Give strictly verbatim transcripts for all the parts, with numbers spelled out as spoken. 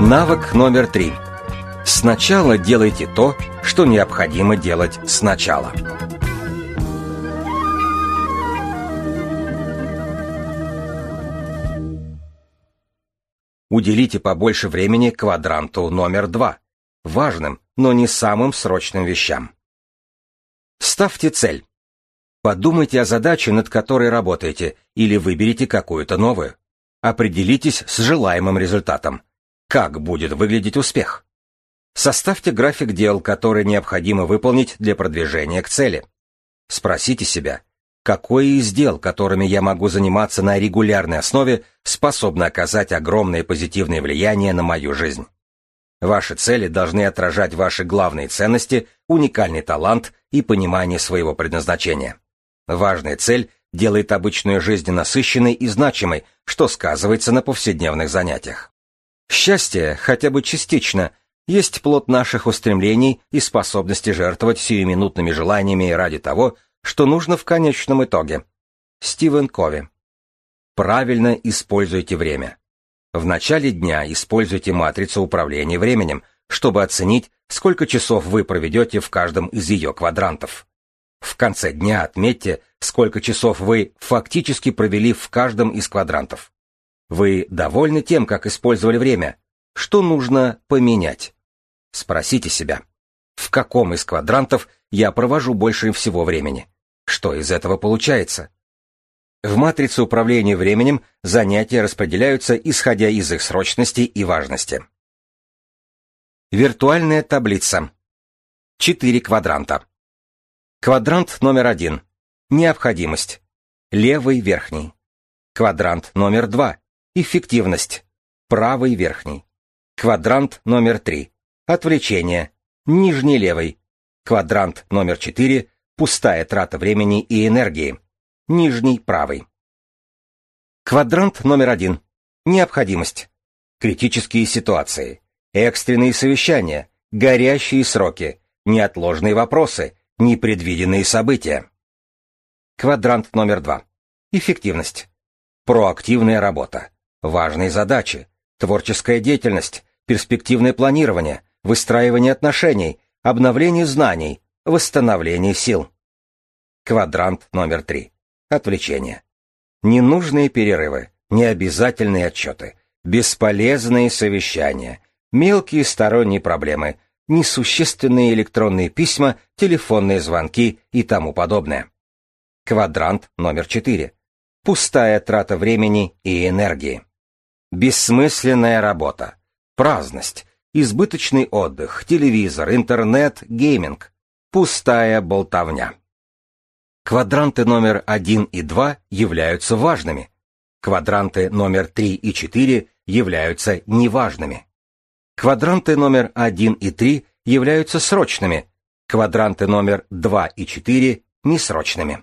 Навык номер три. Сначала делайте то, что необходимо делать сначала. Уделите побольше времени квадранту номер два, важным, но не самым срочным вещам. Ставьте цель. Подумайте о задаче, над которой работаете, или выберите какую-то новую. Определитесь с желаемым результатом. Как будет выглядеть успех? Составьте график дел, которые необходимо выполнить для продвижения к цели. Спросите себя, какое из дел, которыми я могу заниматься на регулярной основе, способно оказать огромное позитивное влияние на мою жизнь? Ваши цели должны отражать ваши главные ценности, уникальный талант и понимание своего предназначения. Важная цель делает обычную жизнь насыщенной и значимой, что сказывается на повседневных занятиях. Счастье, хотя бы частично, есть плод наших устремлений и способности жертвовать сиюминутными желаниями ради того, что нужно в конечном итоге. Стивен Кови. Правильно используйте время. В начале дня используйте матрицу управления временем, чтобы оценить, сколько часов вы проведете в каждом из ее квадрантов. В конце дня отметьте, сколько часов вы фактически провели в каждом из квадрантов. Вы довольны тем, как использовали время? Что нужно поменять? Спросите себя, в каком из квадрантов я провожу больше всего времени? Что из этого получается? В матрице управления временем занятия распределяются, исходя из их срочности и важности. Виртуальная таблица. Четыре квадранта. Квадрант номер один. Необходимость. Левый верхний. Квадрант номер два. Эффективность. Правый верхний. Квадрант номер три. Отвлечение. Нижний левый. Квадрант номер четыре. Пустая трата времени и энергии. Нижний правый. Квадрант номер один. Необходимость. Критические ситуации. Экстренные совещания. Горящие сроки. Неотложные вопросы. Непредвиденные события. Квадрант номер два. Эффективность. Проактивная работа. Важные задачи. Творческая деятельность. Перспективное планирование. Выстраивание отношений. Обновление знаний. Восстановление сил. Квадрант номер три. Отвлечение. Ненужные перерывы. Необязательные отчеты. Бесполезные совещания. Мелкие сторонние проблемы. Несущественные электронные письма, телефонные звонки и тому подобное. Квадрант номер четыре. Пустая трата времени и энергии. Бессмысленная работа. Праздность. Избыточный отдых, телевизор, интернет, гейминг. Пустая болтовня. Квадранты номер один и два являются важными. Квадранты номер три и четыре являются неважными. Квадранты номер один и три являются срочными. Квадранты номер два и четыре несрочными.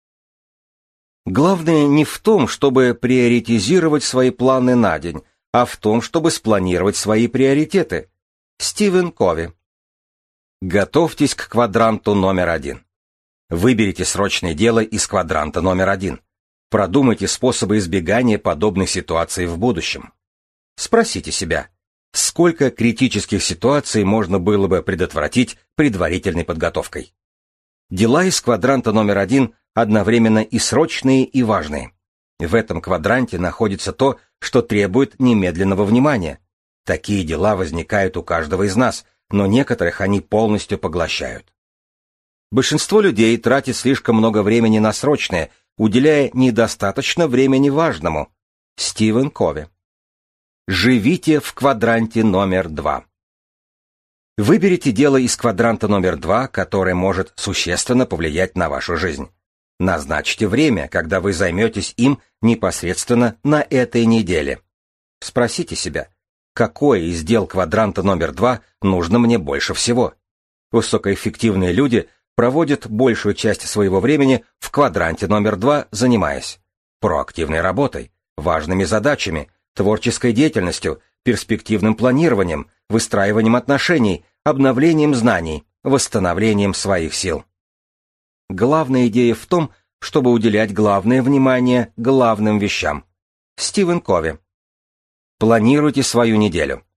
Главное не в том, чтобы приоритизировать свои планы на день, а в том, чтобы спланировать свои приоритеты. Стивен Кови. Готовьтесь к квадранту номер один. Выберите срочное дело из квадранта номер один. Продумайте способы избегания подобных ситуаций в будущем. Спросите себя, сколько критических ситуаций можно было бы предотвратить предварительной подготовкой? Дела из квадранта номер один одновременно и срочные, и важные. В этом квадранте находится то, что требует немедленного внимания. Такие дела возникают у каждого из нас, но некоторых они полностью поглощают. Большинство людей тратит слишком много времени на срочное, уделяя недостаточно времени важному. Стивен Кови. Живите в квадранте номер два. Выберите дело из квадранта номер два, которое может существенно повлиять на вашу жизнь. Назначьте время, когда вы займетесь им непосредственно на этой неделе. Спросите себя, какое из дел квадранта номер два нужно мне больше всего? Высокоэффективные люди проводят большую часть своего времени в квадранте номер два, занимаясь проактивной работой, важными задачами, творческой деятельностью, перспективным планированием, выстраиванием отношений, обновлением знаний, восстановлением своих сил. Главная идея в том, чтобы уделять главное внимание главным вещам. Стивен Кови. Планируйте свою неделю.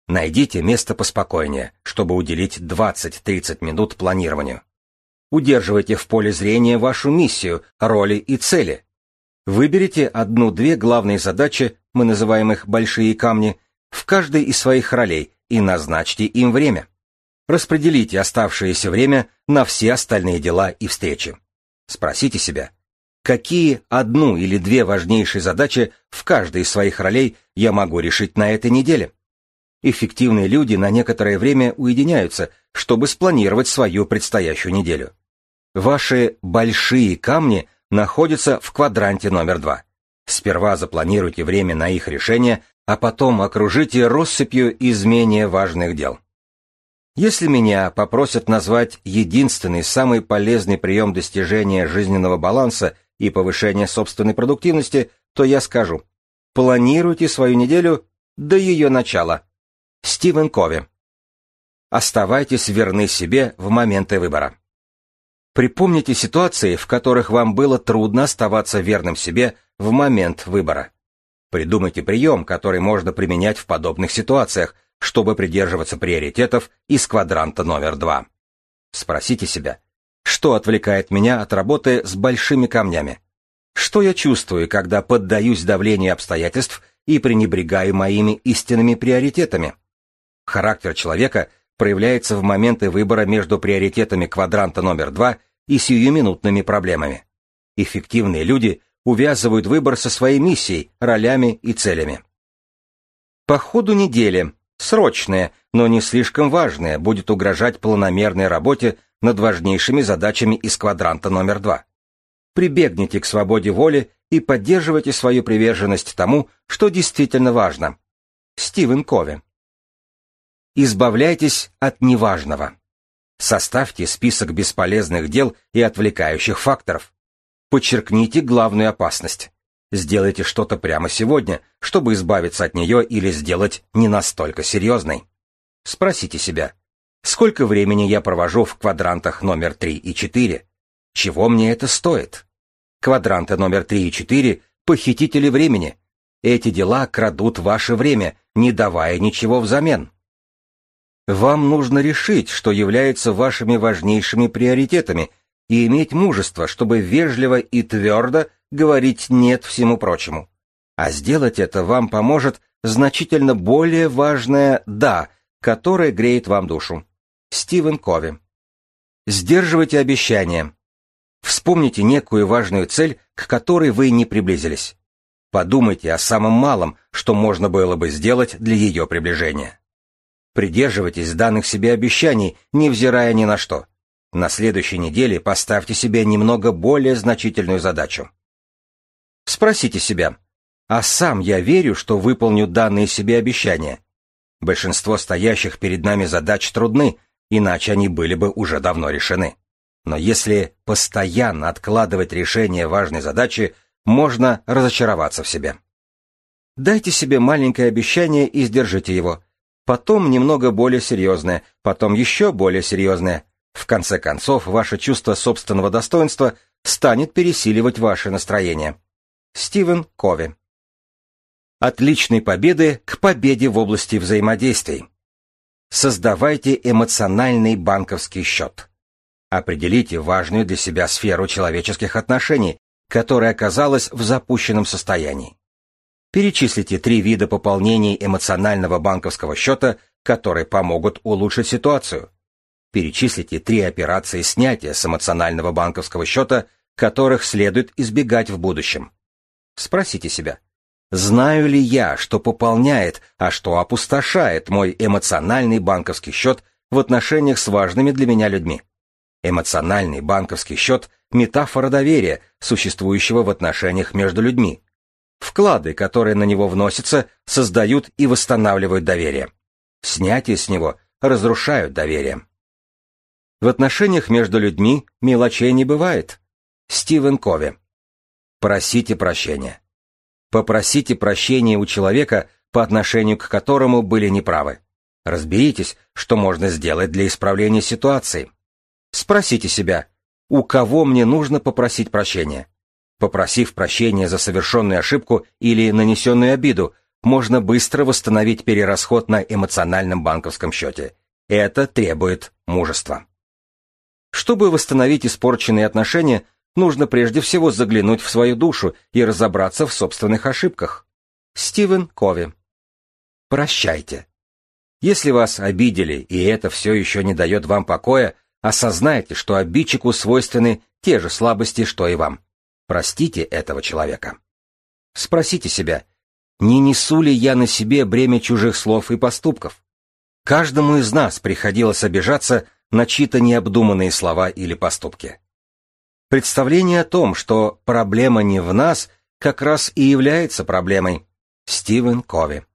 Найдите место поспокойнее, чтобы уделить двадцать-тридцать минут планированию. Удерживайте в поле зрения вашу миссию, роли и цели. Выберите одну-две главные задачи, мы называем их большие камни, в каждой из своих ролей и назначьте им время. Распределите оставшееся время на все остальные дела и встречи. Спросите себя, какие одну или две важнейшие задачи в каждой из своих ролей я могу решить на этой неделе? Эффективные люди на некоторое время уединяются, чтобы спланировать свою предстоящую неделю. Ваши большие камни находятся в квадранте номер два. Сперва запланируйте время на их решение, а потом окружите россыпью из менее важных дел. Если меня попросят назвать единственный самый полезный прием достижения жизненного баланса и повышения собственной продуктивности, то я скажу: планируйте свою неделю до ее начала. Стивен Кови. Оставайтесь верны себе в моменты выбора. Припомните ситуации, в которых вам было трудно оставаться верным себе в момент выбора. Придумайте прием, который можно применять в подобных ситуациях, чтобы придерживаться приоритетов из квадранта номер два. Спросите себя, что отвлекает меня от работы с большими камнями? Что я чувствую, когда поддаюсь давлению обстоятельств и пренебрегаю моими истинными приоритетами? Характер человека проявляется в моменты выбора между приоритетами квадранта номер два и сиюминутными проблемами. Эффективные люди увязывают выбор со своей миссией, ролями и целями. По ходу недели срочное, но не слишком важное будет угрожать планомерной работе над важнейшими задачами из квадранта номер два. Прибегните к свободе воли и поддерживайте свою приверженность тому, что действительно важно. Стивен Кови. Избавляйтесь от неважного. Составьте список бесполезных дел и отвлекающих факторов. Подчеркните главную опасность. Сделайте что-то прямо сегодня, чтобы избавиться от нее или сделать не настолько серьезной. Спросите себя, сколько времени я провожу в квадрантах номер три и четыре? Чего мне это стоит? Квадранты номер три и четыре – похитители времени. Эти дела крадут ваше время, не давая ничего взамен. Вам нужно решить, что является вашими важнейшими приоритетами, и иметь мужество, чтобы вежливо и твердо говорить «нет» всему прочему. А сделать это вам поможет значительно более важное «да», которое греет вам душу. Стивен Кови. Сдерживайте обещания. Вспомните некую важную цель, к которой вы не приблизились. Подумайте о самом малом, что можно было бы сделать для ее приближения. Придерживайтесь данных себе обещаний, невзирая ни на что. На следующей неделе поставьте себе немного более значительную задачу. Спросите себя, а сам я верю, что выполню данные себе обещания? Большинство стоящих перед нами задач трудны, иначе они были бы уже давно решены. Но если постоянно откладывать решение важной задачи, можно разочароваться в себе. Дайте себе маленькое обещание и сдержите его. Потом немного более серьезное, потом еще более серьезное. В конце концов, ваше чувство собственного достоинства станет пересиливать ваше настроение. Стивен Кови. От личной победы к победе в области взаимодействий. Создавайте эмоциональный банковский счет. Определите важную для себя сферу человеческих отношений, которая оказалась в запущенном состоянии. Перечислите три вида пополнений эмоционального банковского счета, которые помогут улучшить ситуацию. Перечислите три операции снятия с эмоционального банковского счета, которых следует избегать в будущем. Спросите себя, знаю ли я, что пополняет, а что опустошает мой эмоциональный банковский счет в отношениях с важными для меня людьми? Эмоциональный банковский счет – метафора доверия, существующего в отношениях между людьми. Вклады, которые на него вносятся, создают и восстанавливают доверие. Снятие с него разрушают доверие. В отношениях между людьми мелочей не бывает. Стивен Кови. Просите прощения. Попросите прощения у человека, по отношению к которому были неправы. Разберитесь, что можно сделать для исправления ситуации. Спросите себя, у кого мне нужно попросить прощения? Попросив прощения за совершенную ошибку или нанесенную обиду, можно быстро восстановить перерасход на эмоциональном банковском счете. Это требует мужества. Чтобы восстановить испорченные отношения, нужно прежде всего заглянуть в свою душу и разобраться в собственных ошибках. Стивен Кови. Прощайте. Если вас обидели, и это все еще не дает вам покоя, осознайте, что обидчику свойственны те же слабости, что и вам. Простите этого человека. Спросите себя, не несу ли я на себе бремя чужих слов и поступков? Каждому из нас приходилось обижаться на чьи-то необдуманные слова или поступки. Представление о том, что проблема не в нас, как раз и является проблемой. Стивен Кови.